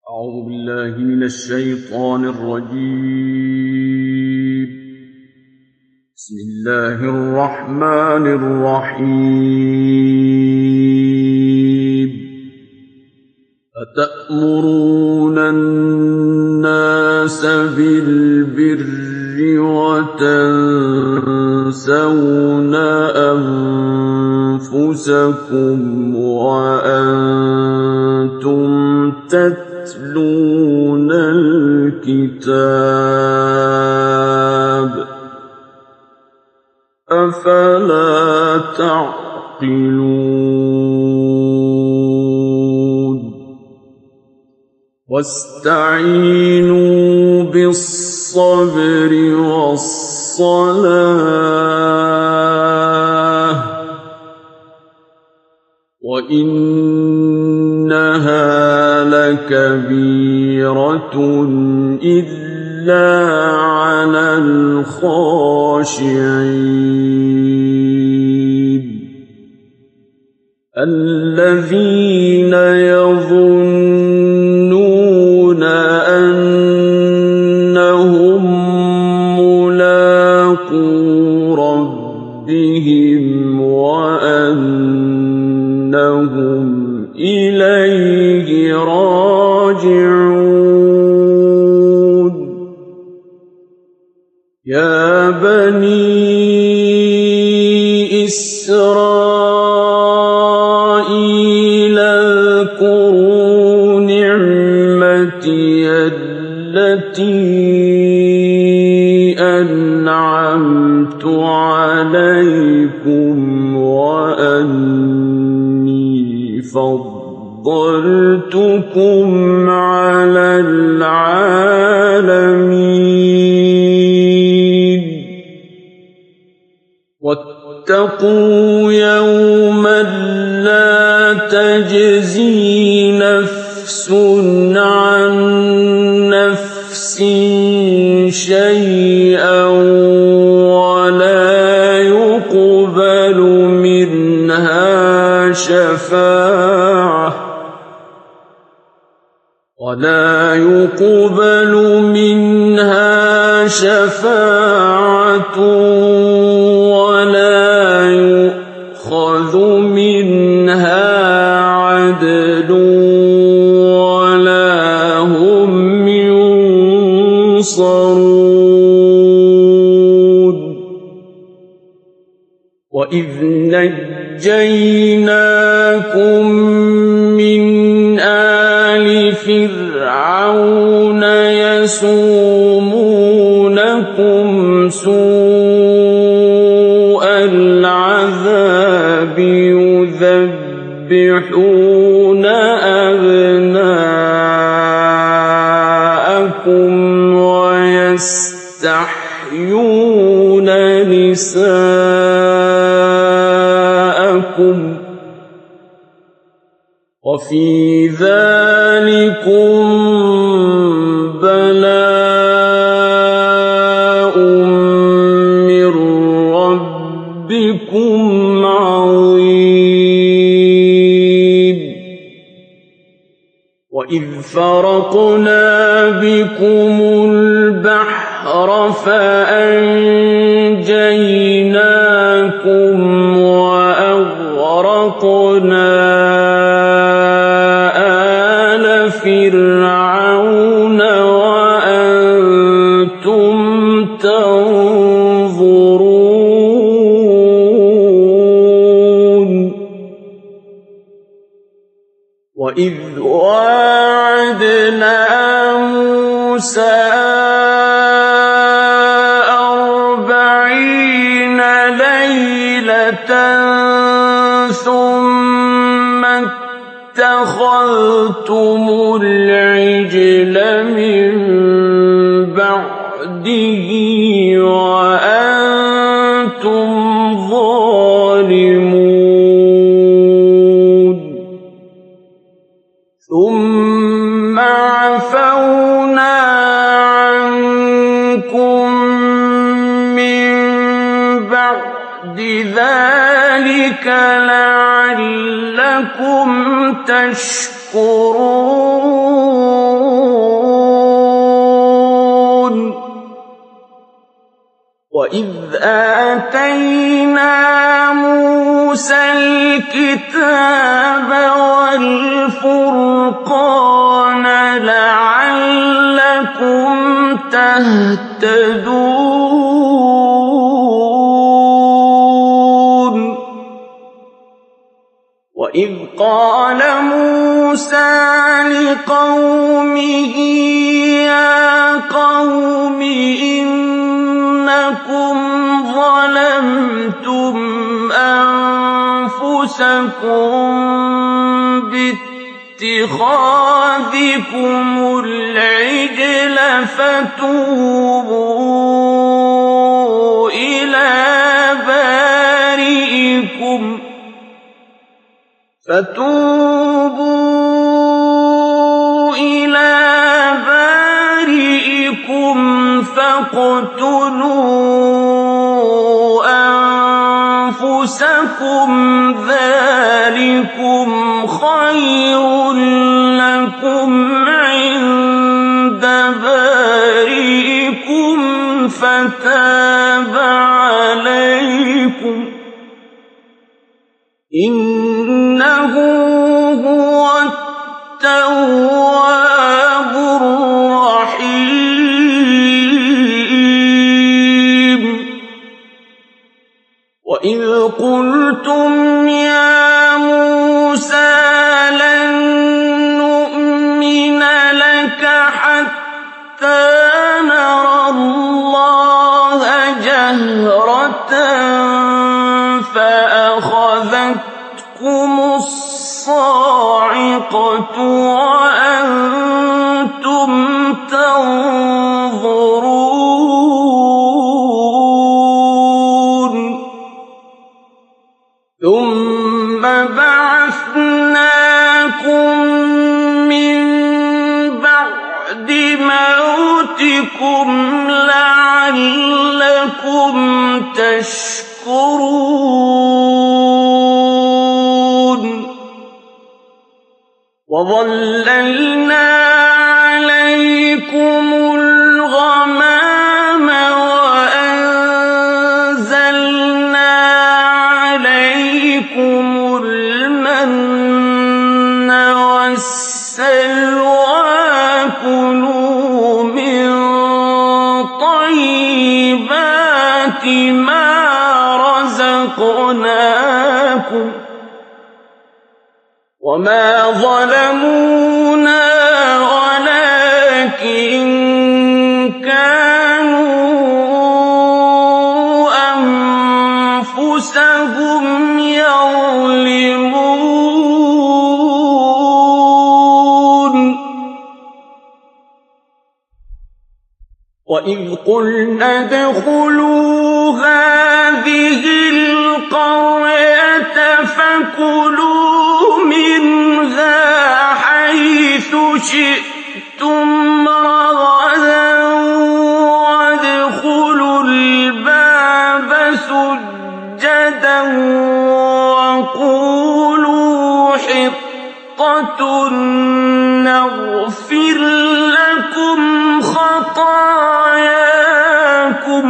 أعوذ بالله من الشيطان الرجيم. بسم الله الرحمن الرحيم. أتأمرون الناس بالبر وتنسون أنفسكم وأنتم تتلون الكتاب أفلا تعقلون واستعينوا بالصبر والصلاة وإنها لكبيرة إلا على الخاشعين الذين يظنون أنهم ملاقو ربهم وأنهم إليه راجعون يا بني إسرائيل اذكروا نعمتي التي أنعمت عليكم وأني فضلتكم على العالمين واتقوا يوما لا تجزي نفس عن نفس شيئا ولا يقبل منها شفاعة ولا يؤخذ منها عدل ولا هم ينصرون وإذ نجيناكم من آل فرعون يسومونكم سوء العذاب يذبحون أبناءكم ويستحيون نساءكم وفي ذلكم بلاء من ربكم عظيم وإذ فرقنا بكم البحر فأنجيناكم وأغرقنا آل فرعون وأنتم تنظرون وإذ واعدنا موسى 40 ليلة ثم اتخذتم العجل من بعده وأنتم ظالمون ثم عفونا عنكم من بعد ذلك لعلكم تشكرون وَإِذْ آتَيْنَا مُوسَى الْكِتَابَ وَالْفُرْقَانَ لَعَلَّكُمْ تَهْتَدُونَ وَإِذْ قَالَ مُوسَى لِقَوْمِهِ يَا قَوْمِ إِنَّكُمْ ظَلَمْتُمْ أَنفُسَكُم بِاتِّخَاذِكُمُ الْعِجْلَ فَتُوبُوا إِلَىٰ بَارِئِكُمْ فَاقْتُلُوا أَنفُسَكُمْ ذَٰلِكُمْ خَيْرٌ لَّكُمْ عِندَ بَارِئِكُمْ فَتَابَ عَلَيْكُمْ ۚ إِنَّهُ هُوَ التَّوَّابُ الرَّحِيمُ وَإِذْ قُلْتُمْ يَا مُوسَىٰ لَن نُّؤْمِنَ لَكَ حَتَّىٰ نَرَى اللَّهَ جَهْرَةً فَأَخَذَتْكُمُ الصَّاعِقَةُ وَأَنتُمْ تَنظُرُونَ ثُمَّ بَعَثْنَاكُم مِّن بَعْدِ مَوْتِكُمْ لَعَلَّكُمْ تَشْكُرُونَ وَظَلَّلْنَا عَلَيْكُمُ الْغَمَامَ وَأَنزَلْنَا عَلَيْكُمُ الْمَنَّ وَالسَّلْوَىٰ كُلُوا مِن طَيِّبَاتِ مَا رَزَقْنَاكُمْ ۚ وَمَا ظَلَمُونَا وَلَٰكِن كَانُوا أَنفُسَهُمْ يَظْلِمُونَ وَإِذْ قُلْنَا ادْخُلُوا هَٰذِهِ الْقَرْيَةَ فَكُلُوا مِنْهَا حَيْثُ شِئْتُمْ رَغَدًا وَادْخُلُوا الْبَابَ سُجَّدًا وَقُولُوا حِطَّةٌ نَّغْفِرْ لَكُمْ خَطَايَاكُمْ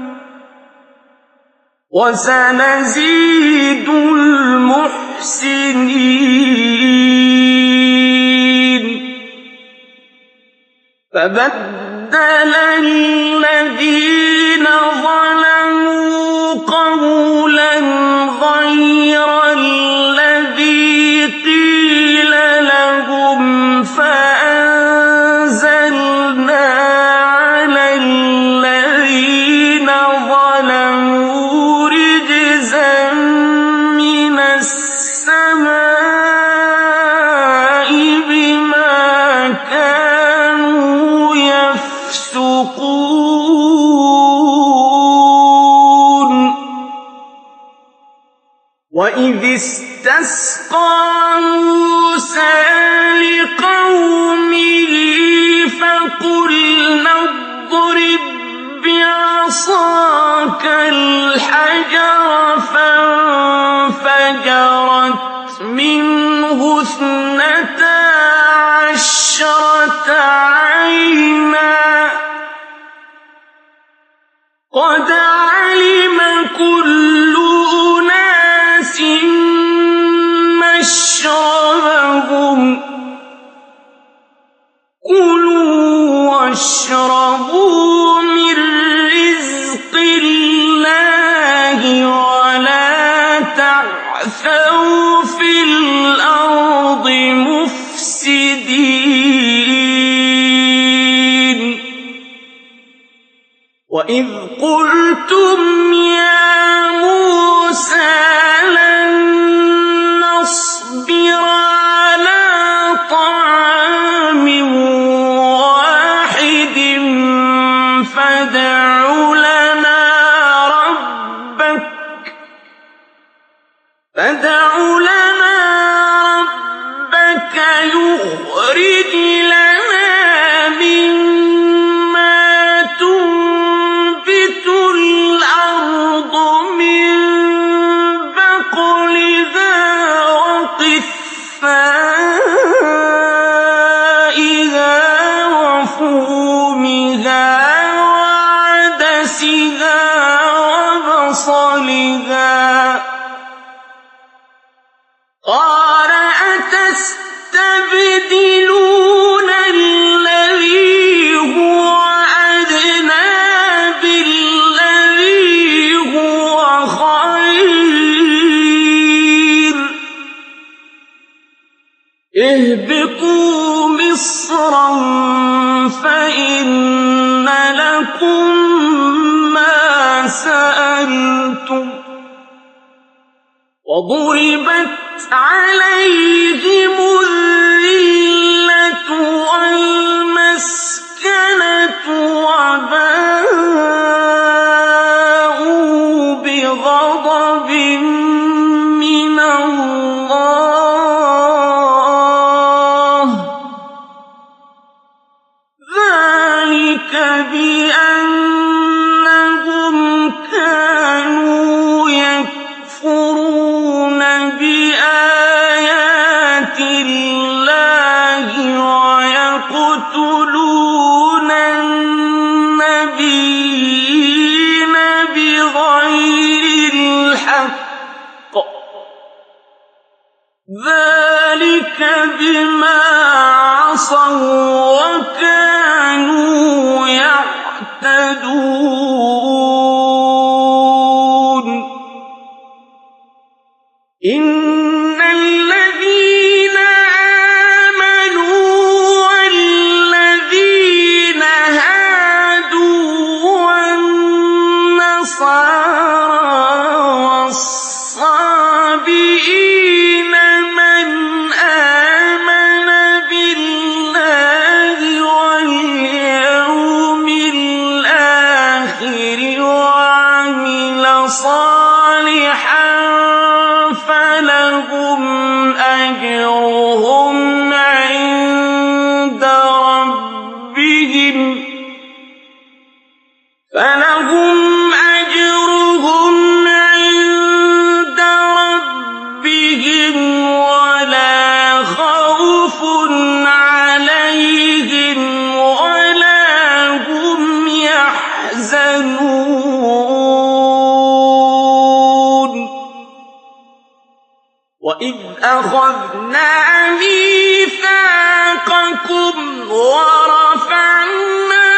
وَسَنَزِيدُ الْمُحْسِنِينَ فَبَدَّلَ الَّذِينَ ظَلَمُوا قَوْلًا غَيْرَ الَّذِي قِيلَ لَهُمْ فَأَنزَلْنَا عَلَى الَّذِينَ ظَلَمُوا رِجْزًا مِّنَ السَّمَاءِ بِمَا كَانُوا يَفْسُقُونَ وَإِذِ اسْتَسْقَىٰ مُوسَىٰ لِقَوْمِهِ فَقُلْنَا اضْرِب بِّعَصَاكَ الْحَجَرَ فَانفَجَرَتْ مِنْهُ 12 عَيْنًا قَدْ واشربوا من رزق الله ولا تعثوا في الأرض مفسدين وإذ قلتم يا موسى لن نصبر على طعام واحد فادع لنا ربك يخرج لنا مما تنبت الأرض من بقلها وقثائها وفومها وعدسها وبصلها قال أتستبدلون الذي هو أدنى بالذي هو خير اهبطوا مصرا فإن لكم ما سألتم وضربت عليهم الذلة والمسكنة وباءوا بغضب من الله ذلك بأنهم كانوا يكفرون بآيات الله ويقتلون النبيين بغير الحق ذلك بما عصوا وكانوا يعتدون إن الذين آمنوا والذين هادوا والنصارى والصابئين من آمن بالله واليوم الآخر وعمل صالحا فلهم أجرهم عند ربهم ولا خوف عليهم ولا هم يحزنون وإذ أخذنا ميثاقكم ورفعنا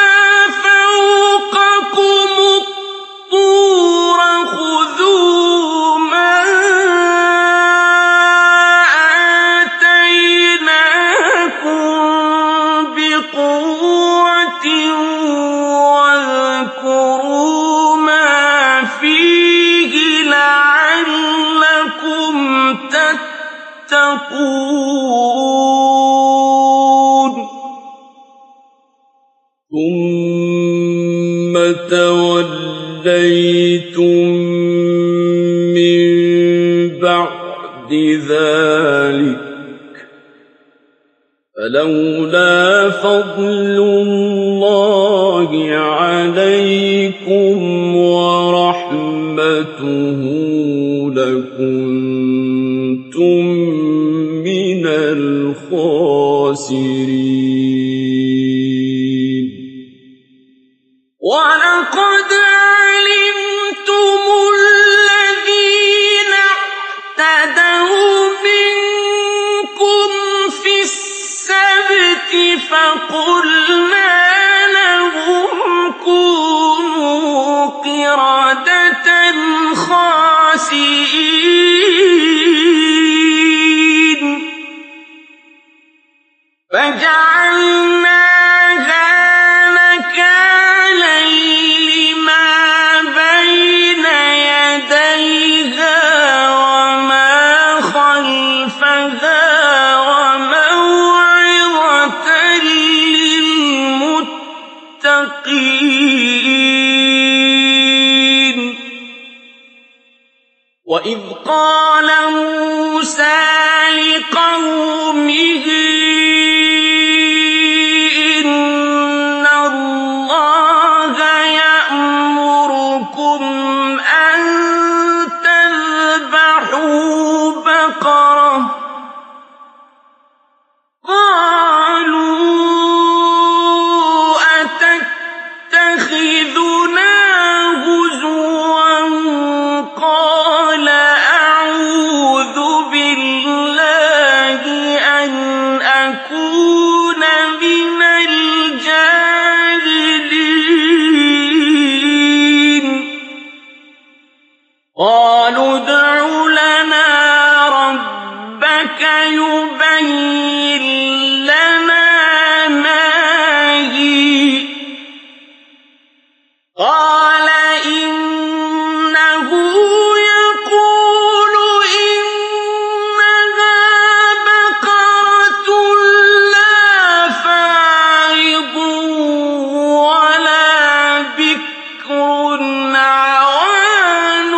فوقكم الطور خذوا ما آتيناكم بقوة واذكروا ما فيه لعلكم تتقون ثم توليتم من بعد ذلك فلولا فضل الله عليكم ورحمته لكنتم من الخاسرين ولقد علمتم الذين اعتدوا منكم في السبت فقلنا للمتقين وإذ قال موسى لقومه إن الله يأمركم أن تذبحوا بقرة قالوا أتتخذنا هزوا قال أعوذ بالله أن أكون من الجاهلين قالوا ادع لنا ربك يبين لنا ما هي قال إنه يقول إنها بقرة لا فارض ولا بكر عوان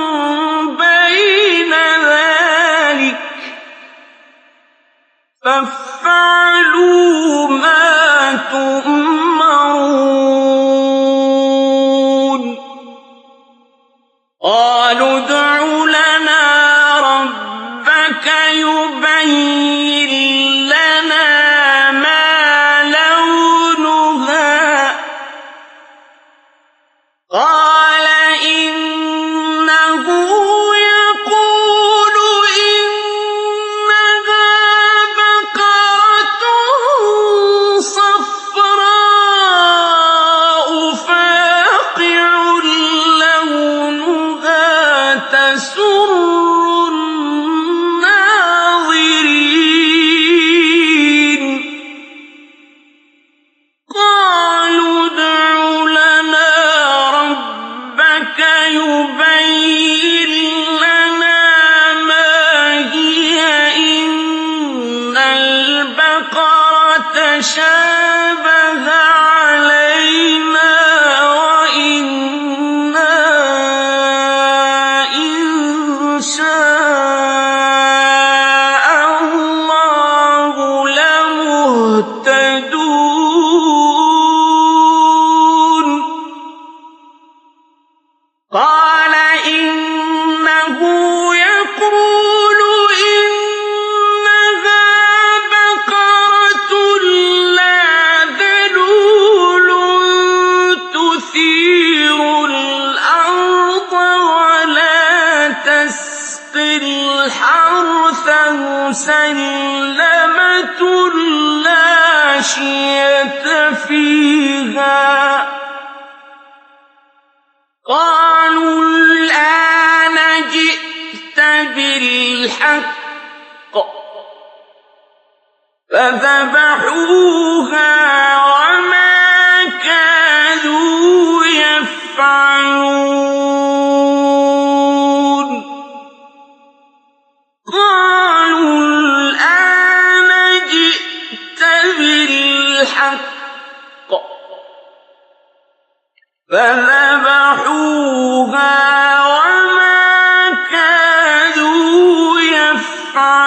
بين ذلك فافعلوا ما تؤمرون قالوا ادع لنا ربك يبين لنا ما لونها قال إنه يقول إنها بقرة صفراء فاقع لونها تسر الناظرين قالوا ادع لنا ربك يبين لنا ما هي إن البقرة شابه علينا وإنا إن شاء الله لمهتدون قال إنه يقول إنها بقرة لا ذلول تثير الأرض ولا تسقي الحرث مسلمة لا شية فيها قالوا الآن جئت بالحق فذبحوها وما كادوا يفعلون قالوا الآن جئت بالحق فذبحوها وما كادوا يفعلون